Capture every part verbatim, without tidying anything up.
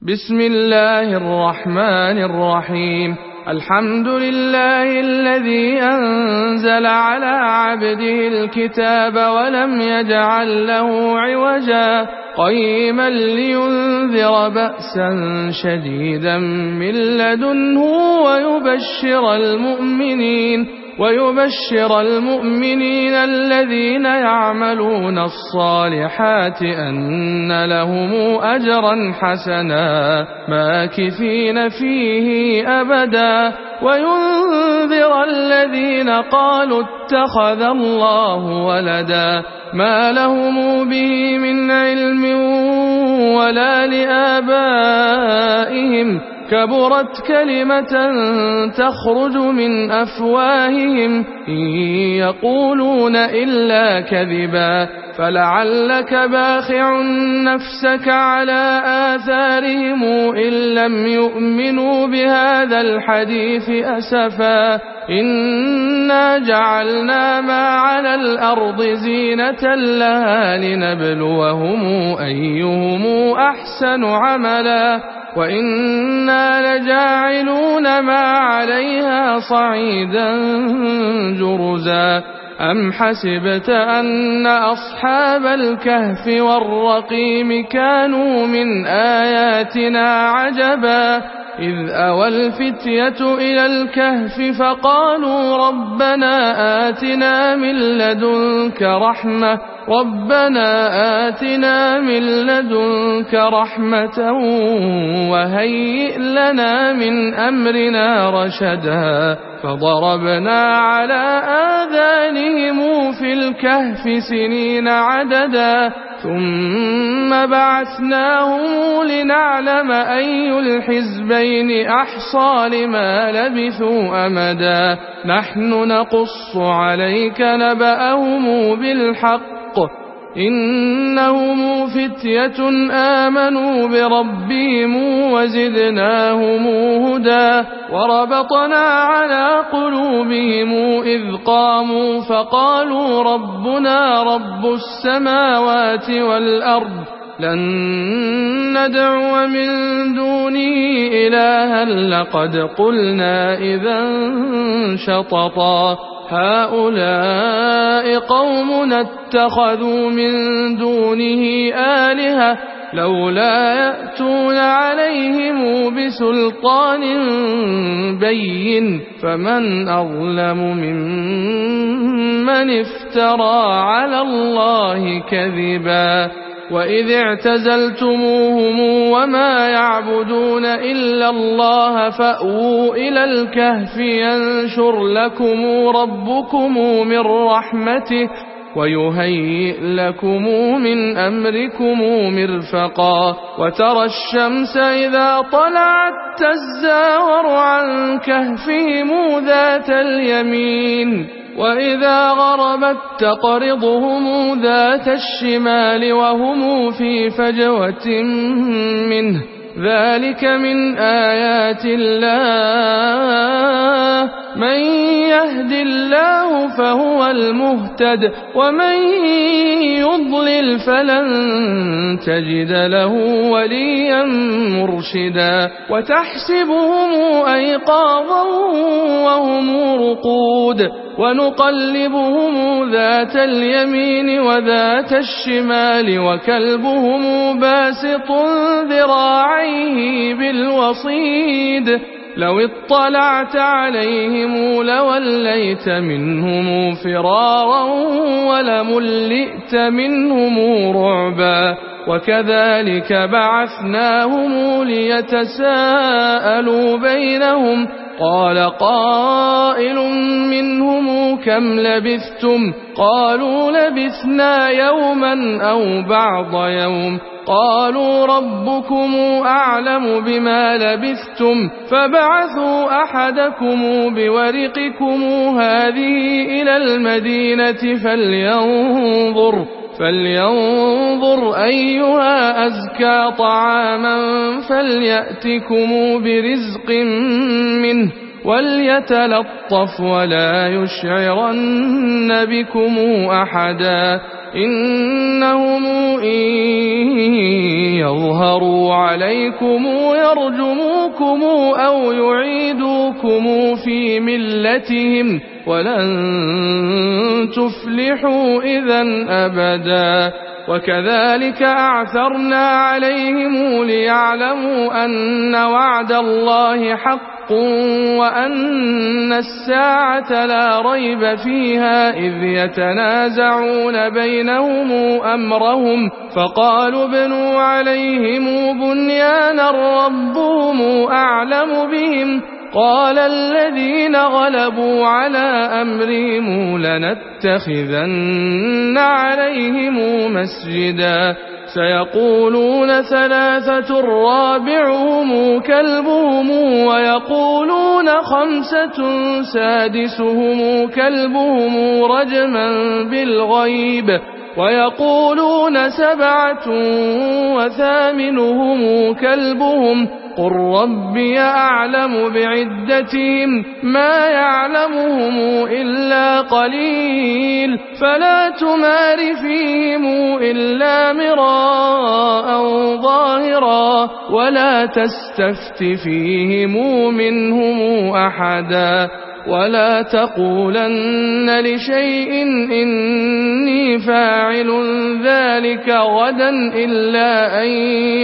بسم الله الرحمن الرحيم. الحمد لله الذي أنزل على عبده الكتاب ولم يجعل له عوجا قيما لينذر بأسا شديدا من لدنه ويبشر المؤمنين ويبشر المؤمنين الذين يعملون الصالحات أن لهم أجرا حسنا ماكثين فيه أبدا وينذر الذين قالوا اتخذ الله ولدا ما لهم به من علم ولا لآبائهم كبرت كلمة تخرج من أفواههم إن يقولون إلا كذبا فلعلك باخع نفسك على آثارهم إن لم يؤمنوا بهذا الحديث أسفا إنا جعلنا ما على الأرض زينة لها لنبلوهم أيهم أحسن عملا وإنا لجاعلون ما عليها صعيدا جرزا أم حسبت أن أصحاب الكهف والرقيم كانوا من آياتنا عجبا إذ أوى الفتية إلى الكهف فقالوا ربنا آتنا من لدنك رحمة ربنا آتنا من لدنك رحمة وهيئ لنا من أمرنا رشدا فضربنا على آذانهم في الكهف سنين عددا ثم بعثناهم لنعلم أي الحزبين أحصى لما لبثوا أمدا نحن نقص عليك نبأهم بالحق إنهم فتية آمنوا بربهم وزدناهم هدى وربطنا على قلوبهم إذ قاموا فقالوا ربنا رب السماوات والأرض لن ندعو من دونه إلها لقد قلنا إذا شططا هؤلاء قومنا اتخذوا من دونه آلهة لولا يأتون عليهم بسلطان بين فمن أظلم ممن افترى على الله كذبا وإذ اعتزلتموهم وما يعبدون إلا الله فأووا إلى الكهف ينشر لكم ربكم من رحمته ويهيئ لكم من أمركم مرفقا وترى الشمس إذا طلعت تزاور عن كهفهم ذات اليمين وإذا غربت تقرضهم ذات الشمال وهم في فجوة منه ذلك من آيات الله من يهد الله فهو المهتد ومن يضلل فلن تجد له وليا مرشدا وتحسبهم أيقاظا وهم رقود ونقلبهم ذات اليمين وذات الشمال وكلبهم باسط ذراعيه بالوصيد لو اطلعت عليهم لوليت منهم فرارا ولملئت منهم رعبا وكذلك بعثناهم ليتساءلوا بينهم قال قائل منهم كم لبثتم قالوا لبثنا يوما أو بعض يوم قالوا ربكم أعلم بما لبثتم فبعثوا أحدكم بورقكم هذه إلى المدينة فلينظر فلينظر أيها أزكى طعاما فليأتكم برزق منه وليتلطف ولا يشعرن بكم أحدا إنهم إن يظهروا عليكم يرجموكم أو يعيدوكم في ملتهم ولن تفلحوا إذن أبدا. وكذلك أعثرنا عليهم ليعلموا أن وعد الله حق وأن الساعة لا ريب فيها إذ يتنازعون بينهم أمرهم فقالوا ابنوا عليهم بنيانا ربهم أعلم بهم قال الذين غلبوا على أمرهم لنتخذن عليهم مسجدا سيقولون ثلاثة رابعهم كلبهم ويقولون خمسة سادسهم كلبهم رجما بالغيب ويقولون سبعة وثامنهم كلبهم قل ربي أعلم بعدتهم ما يعلمهم إلا قليل فلا تمار فيهم إلا مراء ظاهرا ولا تستفت فيهم منهم أحدا ولا تقولن لشيء إني فاعل ذلك غدا إلا أن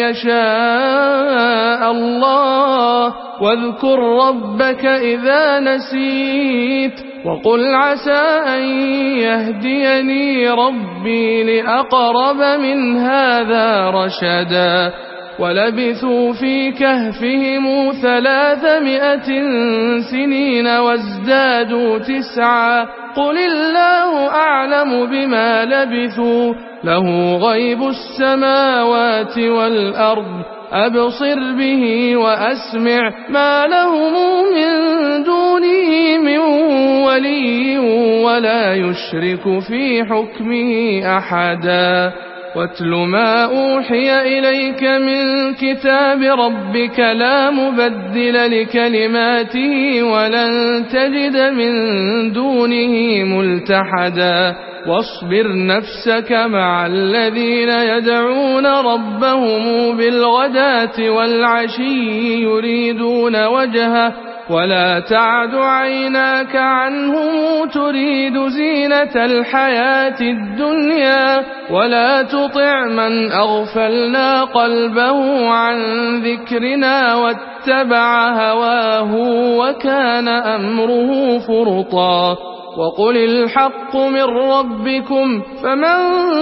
يشاء الله واذكر ربك إذا نسيت وقل عسى أن يهديني ربي لأقرب من هذا رشدا. ولبثوا في كهفهم ثلاثمائة سنين وازدادوا تسعا قل الله أعلم بما لبثوا له غيب السماوات والأرض أبصر به وأسمع ما لهم من دونه من ولي ولا يشرك في حكمه أحدا. واتل ما أوحي إليك من كتاب ربك لا مبدل لكلماته ولن تجد من دونه ملتحدا. واصبر نفسك مع الذين يدعون ربهم بالغداة والعشي يريدون وجهه ولا تعد عيناك عنهم تريد زينة الحياة الدنيا ولا تطع من أغفلنا قلبه عن ذكرنا واتبع هواه وكان أمره فرطا. وقل الحق من ربكم فمن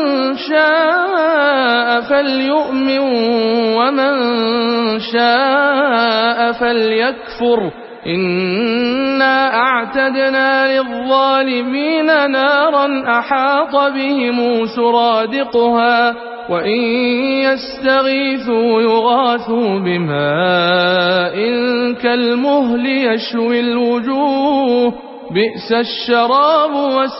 شاء فليؤمن ومن شاء فليكفر إنا أعتدنا للظالمين نارا أحاط بهم سرادقها وإن يستغيثوا يغاثوا بماء كالمهل يشوي الوجوه بئس الشراب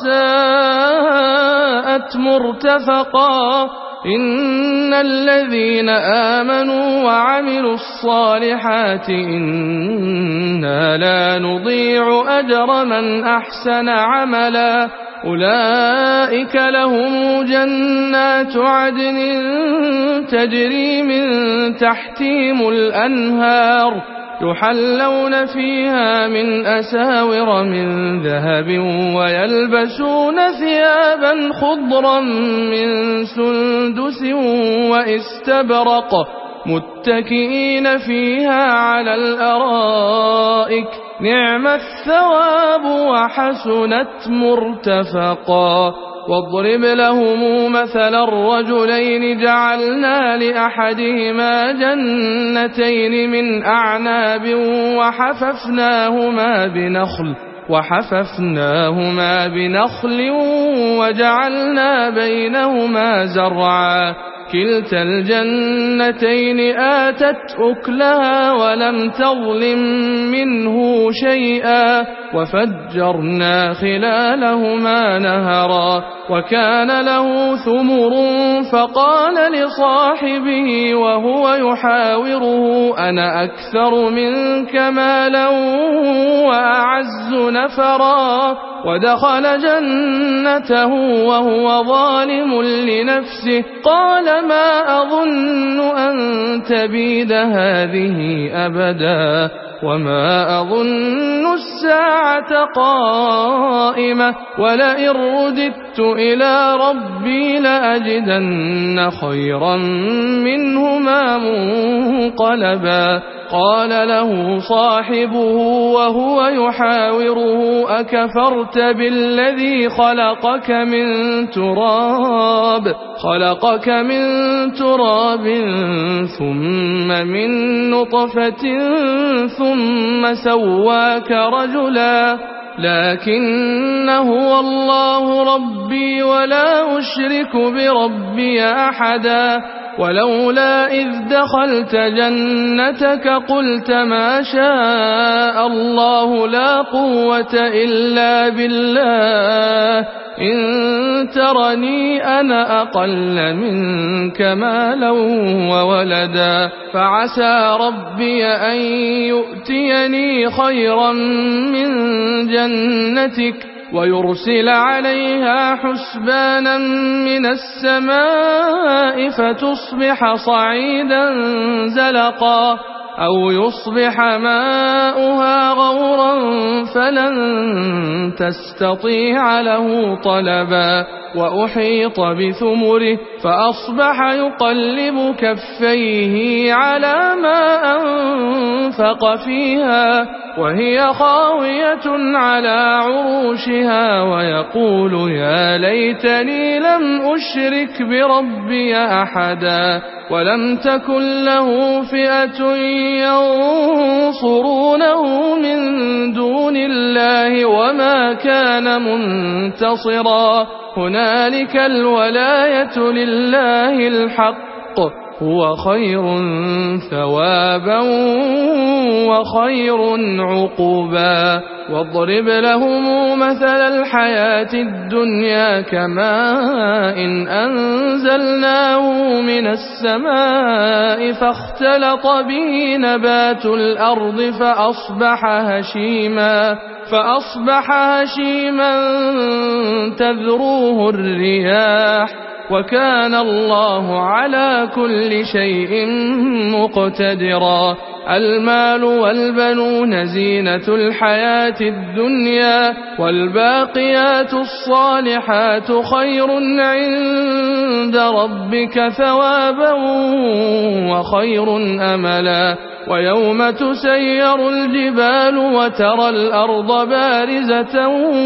وساءت مرتفقا. إن الذين آمنوا وعملوا الصالحات إنا لا نضيع أجر من أحسن عملا أولئك لهم جنات عدن تجري من تحتهم الأنهار يحلون فيها من أساور من ذهب ويلبسون ثيابا خضرا من سندس واستبرق متكئين فيها على الأرائك نعم الثواب وحسنت مرتفقا. واضرب لهم مثل الرجلين جعلنا لأحدهما جنتين من أعناب وحففناهما بنخل وحففناهما بنخل وجعلنا بينهما زرعا كلتا الجنتين آتت أكلها ولم تظلم منه شيئا وفجرنا خلالهما نهرا وكان له ثمر فقال لصاحبه وهو يحاوره أنا أكثر منك مالا وأعز نفرا ودخل جنته وهو ظالم لنفسه قال ما أظن أن تبيد هذه أبدا وما أظن الساعة قائمة ولئن رددت إلى ربي لأجدن خيرا منهما منقلبا قال له صاحبه وهو يحاوره أكفرت بالذي خلقك من تراب خلقك من تراب ثم من نطفة ثم سواك رجلا لكن هو الله ربي ولا أشرك بربي أحدا ولولا إذ دخلت جنتك قلت ما شاء الله لا قوة إلا بالله إن ترني أنا أقل منك مالا وولدا فعسى ربي أن يؤتيني خيرا من جنتك ويرسل عليها حسبانا من السماء فتصبح صعيدا زلقا أو يصبح ماؤها غورا فلن تستطيع له طلبا وأحيط بثمره فأصبح يقلب كفيه على ما أنفق فيها وهي خاوية على عروشها ويقول يا ليتني لم أشرك بربي أحدا ولم تكن له فئة ينصرونه من دون الله وما كان منتصرا هنالك الولاية لله الحق هو خير ثوابا وخير عقبا واضرب لهم مثل الحياة الدنيا كماء إن أنزلناه من السماء فاختلط به نبات الأرض فأصبح هشيما فأصبح هشيما تذروه الرياح وكان الله على كل شيء مقتدرا المال والبنون زينة الحياة الدنيا والباقيات الصالحات خير عند ربك ثوابا وخير أملا ويوم تسير الجبال وترى الأرض بارزة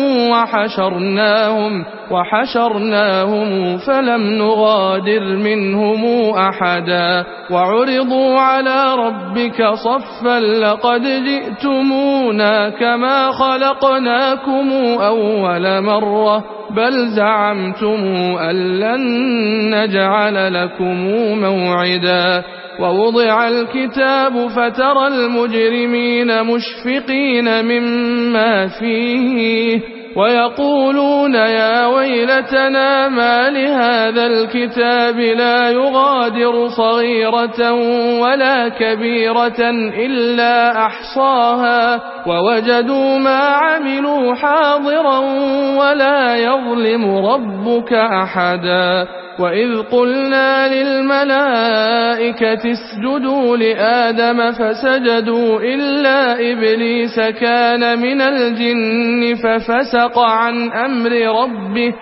وحشرناهم وحشرناهم فلم نغادر منهم أحدا وعرضوا على ربك صفا لقد جئتمونا كما خلقناكم أول مرة بل زعمتم أن لن نجعل لكم موعدا ووضع الكتاب فترى المجرمين مشفقين مما فيه ويقولون يا ويلتنا ما لهذا الكتاب لا يغادر صغيرة ولا كبيرة إلا أحصاها ووجدوا ما عملوا حاضرا ولا يظلم ربك أحدا وإذ قلنا للملائكة اسجدوا لآدم فسجدوا إلا إبليس كان من الجن ففسق عن أمر ربه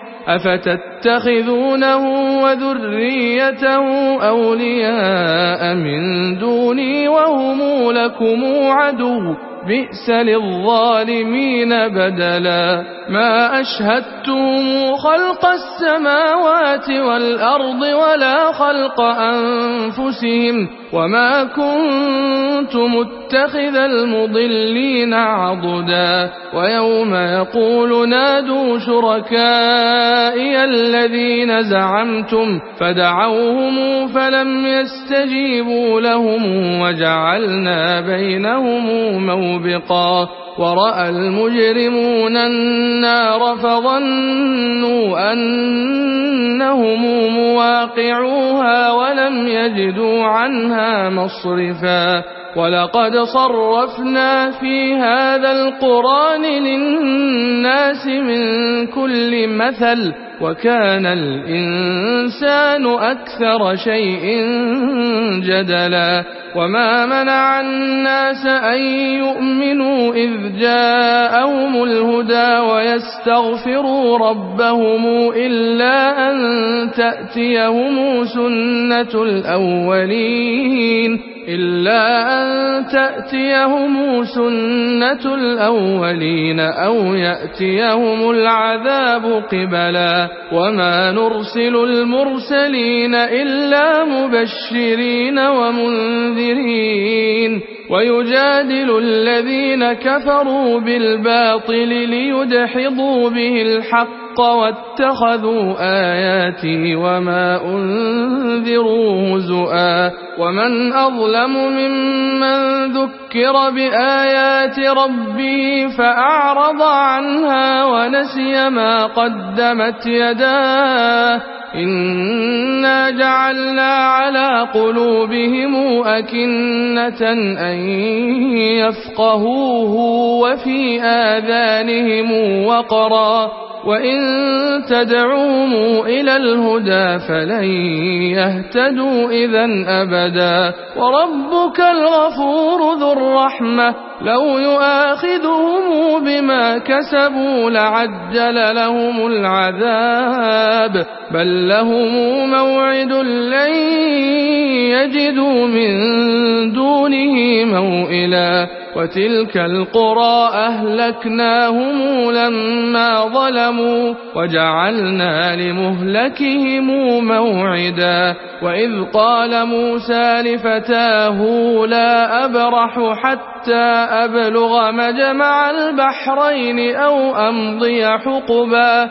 أفتتخذونه وذريته أولياء من دوني وهم لكم عدو بئس للظالمين بدلا ما أشهدتم خلق السماوات والأرض ولا خلق أنفسهم وما كنت متخذ المضلين عضدا ويوم يقول نادوا شركائي الذين زعمتم فدعوهم فلم يستجيبوا لهم وجعلنا بينهم موبقا ورأى المجرمون النار فظنوا أنهم مواقعوها ولم يجدوا عنها مصرفا ولقد صرفنا في هذا القرآن للناس من كل مثل وكان الإنسان أكثر شيء جدلا وما منع الناس أن يؤمنوا إذ جاءهم الهدى ويستغفروا ربهم إلا أن تأتيهم سنة الأولين إلا أن تأتيهم سنة الأولين أو يأتيهم العذاب قبلا وما نرسل المرسلين إلا مبشرين ومنذرين ويجادل الذين كفروا بالباطل ليدحضوا به الحق واتخذوا آياتي وما أنذروا هزؤا ومن أظلم ممن ذكر بآيات ربه فأعرض عنها ونسي ما قدمت يداه إنا جعلنا على قلوبهم أكنة أن يفقهوه وفي آذانهم وقرا وإن تدعوهم إلى الهدى فلن يهتدوا إذن أبدا وربك الغفور ذو الرحمة لو يؤاخذهم بما كسبوا لعجل لهم العذاب بل لهم موعد لن يجدوا من دونه موئلا وتلك القرى أهلكناهم لما ظلموا وجعلنا لمهلكهم موعدا وإذ قال موسى لفتاه لا أبرح حتى أبلغ مجمع البحرين أو أمضي حقبا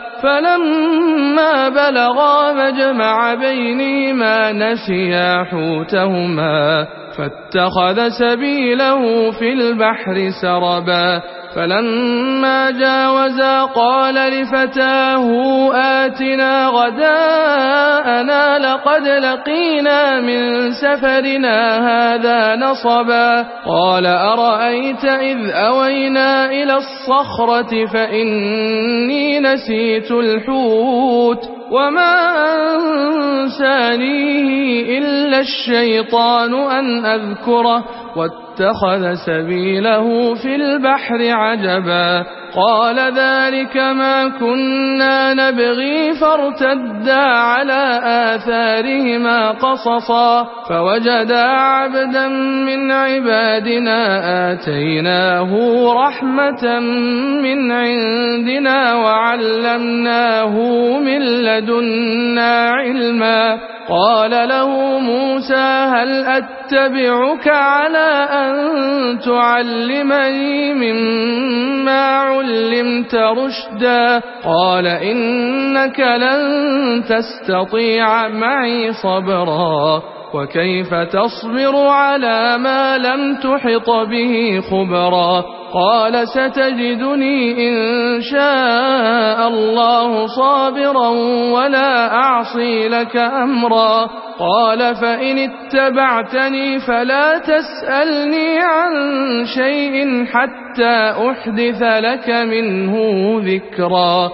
فلما بلغا مجمع بينهما نسيا حوتهما فاتخذ سبيله في البحر سربا فلما جاوزا قال لفتاه آتنا غداءنا لقد لقينا من سفرنا هذا نصبا قال أرأيت إذ أوينا إلى الصخرة فإني نسيت الحوت وما أنسانيه إلا الشيطان أن أذكره واتخذ سبيله في البحر عجبا قال ذلك ما كنا نبغي فارتدا على آثارهما قصصا فوجدا عبدا من عبادنا آتيناه رحمة من عندنا وعلمناه من لدنا علما قال له موسى هل أتبعك على أن تعلمني مما علمت رشدا قال إنك لن تستطيع معي صبرا وكيف تصبر على ما لم تحط به خبرا قال ستجدني إن شاء الله صابرا ولا أعصي لك أمرا قال فإن اتبعتني فلا تسألني عن شيء حتى أحدث لك منه ذكرا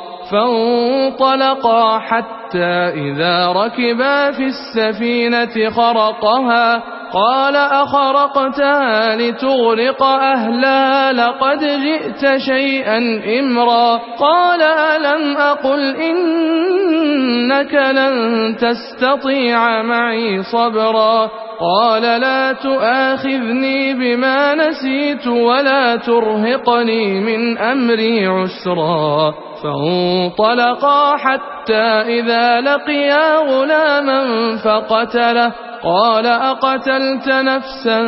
فانطلقا حتى إذا ركبا في السفينة خرقها قال أخرقتها لتغرق أهلها لقد جئت شيئا إمرا قال ألم أقل إنك لن تستطيع معي صبرا قال لا تؤاخذني بما نسيت ولا ترهقني من أمري عسرا فانطلقا حتى إذا لقيا غلاما فقتله قال أقتلت نفسا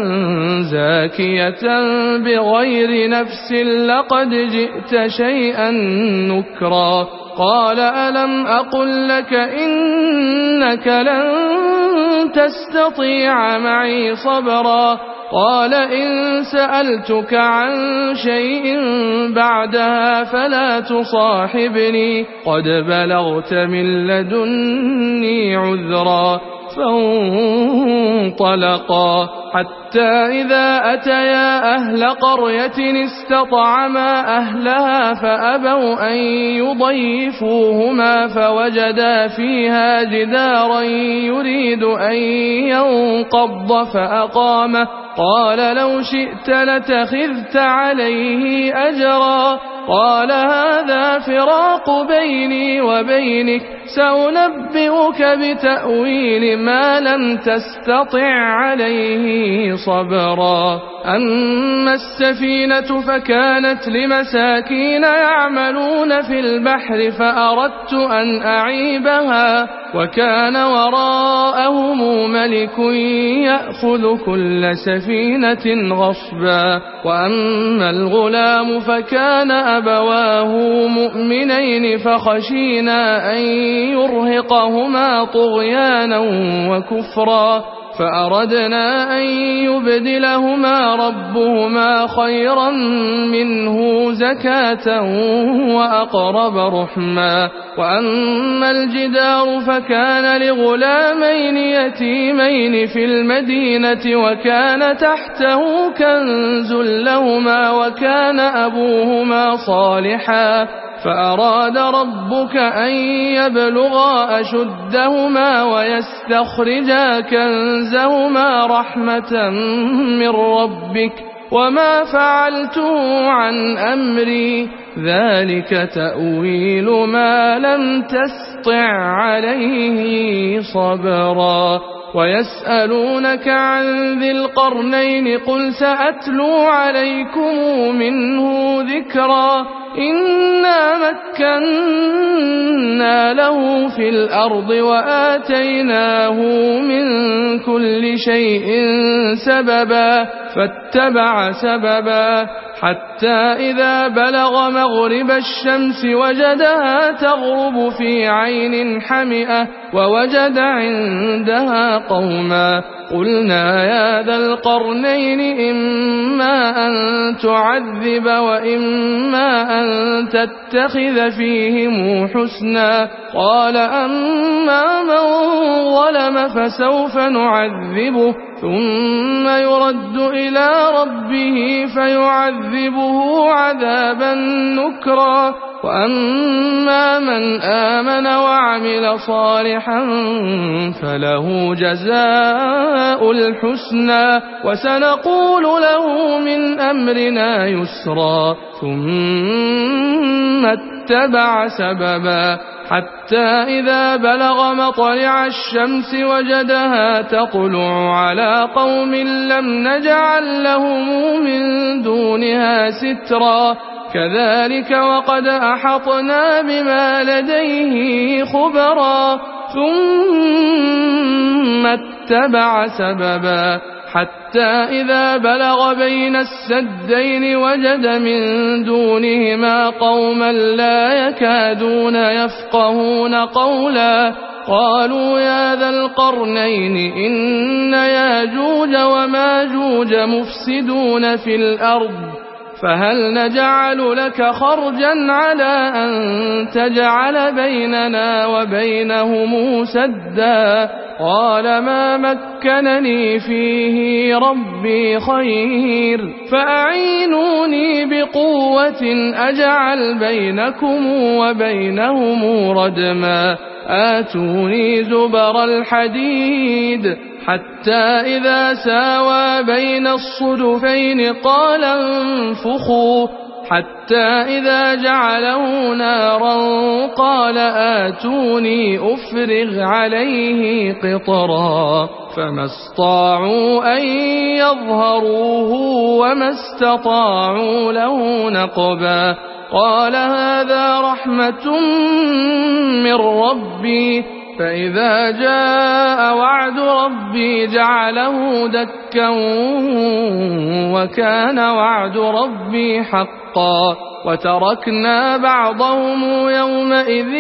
زاكية بغير نفس لقد جئت شيئا نكرا قال ألم أقل لك إنك لن تستطيع معي صبرا قال إن سألتك عن شيء بعدها فلا تصاحبني قد بلغت من لدني عذرا. فانطلقا حتى إذا أتيا أهل قرية استطعما أهلها فأبوا أن يضيفوهما فوجدا فيها جدارا يريد أن ينقض فأقامه قال لو شئت لاتخذت عليه أجرا. قال هذا فراق بيني وبينك سأنبئك بتأويل ما لم تستطع عليه صبرا. أما السفينة فكانت لمساكين يعملون في البحر فأردت أن أعيبها وكان وراءهم ملك يأخذ كل سفينة غصبا. وأما الغلام فكان أبواه مؤمنين فخشينا أن يرهقهما طغيانا وكفرا فأردنا أن يبدلهما ربهما خيرا منه زكاة وأقرب رحما. وأما الجدار فكان لغلامين يتيمين في المدينة وكان تحته كنز لهما وكان أبوهما صالحا فأراد ربك أن يبلغا أشدهما ويستخرجا كنزهما رحمة من ربك وما فعلته عن أمري ذلك تأويل ما لم تسطع عليه صبرا. ويسألونك عن ذي القرنين قل سأتلو عليكم منه ذكرا. إنا مكنا له في الأرض وآتيناه من كل شيء سببا فاتبع سببا حتى إذا بلغ مغرب الشمس وجدها تغرب في عين حمئة ووجد عندها قوما قلنا يا ذا القرنين إما أن تعذب وإما أن تتخذ فيهم حسنا قال أما من ظلم فسوف نعذبه ثم يرد إلى ربه فيعذبه عذابا نكرا وأما من آمن وعمل صالحا فله جزاء الحسنى وسنقول له من أمرنا يسرا ثم اتبع سببا حتى إذا بلغ مطلع الشمس وجدها تطلع على قوم لم نجعل لهم من دونها سترا كذلك وقد أحطنا بما لديه خبرا ثم اتبع سببا حتى إذا بلغ بين السدين وجد من دونهما قوما لا يكادون يفقهون قولا قالوا يا ذا القرنين إن ياجوج وماجوج مفسدون في الأرض فهل نجعل لك خرجا على أن تجعل بيننا وبينهم سدا قال ما مكنني فيه ربي خير فأعينوني بقوة أجعل بينكم وبينهم ردما آتوني زبر الحديد حتى إذا ساوى بين الصدفين قال انفخوا حتى إذا جعله نارا قال آتوني أفرغ عليه قطرا فما استطاعوا أن يظهروه وما استطاعوا له نقبا قال هذا رحمة من ربي فإذا جاء وعد ربي جعله دكا وكان وعد ربي حقا حقا وتركنا بعضهم يومئذ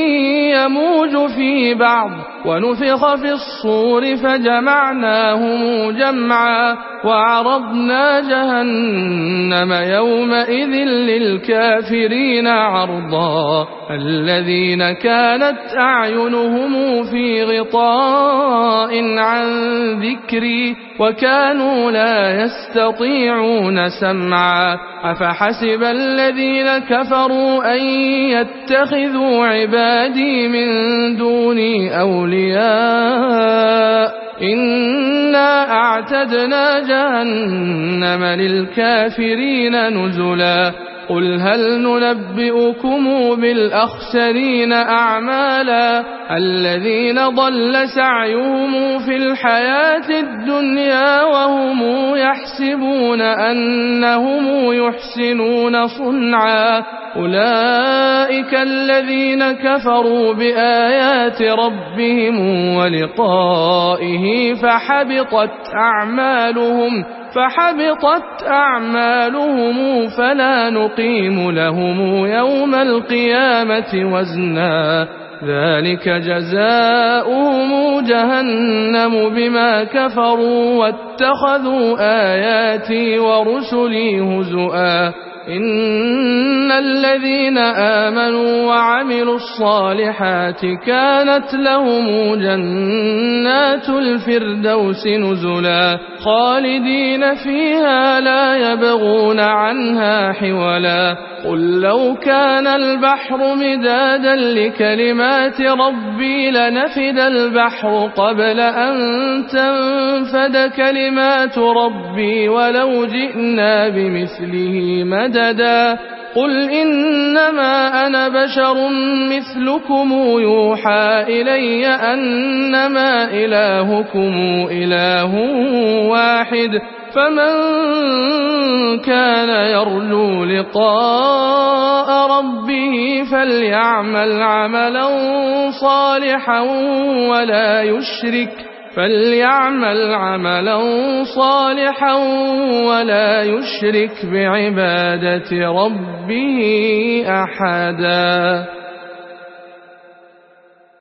يموج في بعض ونفخ في الصور فجمعناهم جمعا وعرضنا جهنم يومئذ للكافرين عرضا الذين كانت أعينهم في غطاء عن ذكري وكانوا لا يستطيعون سمعا أفحسب الذين كفروا أن يتخذوا عبادي من دوني أولياء إنا أعتدنا جهنم للكافرين نزلا قل هل ننبئكم بالأخسرين أعمالا الذين ضل سعيهم في الحياة الدنيا وهم يحسبون أنهم يحسنون صنعا أولئك الذين كفروا بآيات ربهم ولقائه فحبطت أعمالهم فحبطت أعمالهم فلا نقيم لهم يوم القيامة وزنا ذلك جزاؤهم جهنم بما كفروا واتخذوا آياتي ورسلي هزؤا إن الذين آمنوا وعملوا الصالحات كانت لهم جنات الفردوس نزلا خالدين فيها لا يبغون عنها حولا قل لو كان البحر مدادا لكلمات ربي لنفد البحر قبل أن تنفد كلمات ربي ولو جئنا بمثله مددا قل إنما أنا بشر مثلكم يوحى إلي أنما إلهكم إله واحد فمن كان يرجو لقاء ربه فليعمل عملا صالحا ولا يشرك فليعمل عملا صالحا ولا يشرك بعبادة ربه أحدا.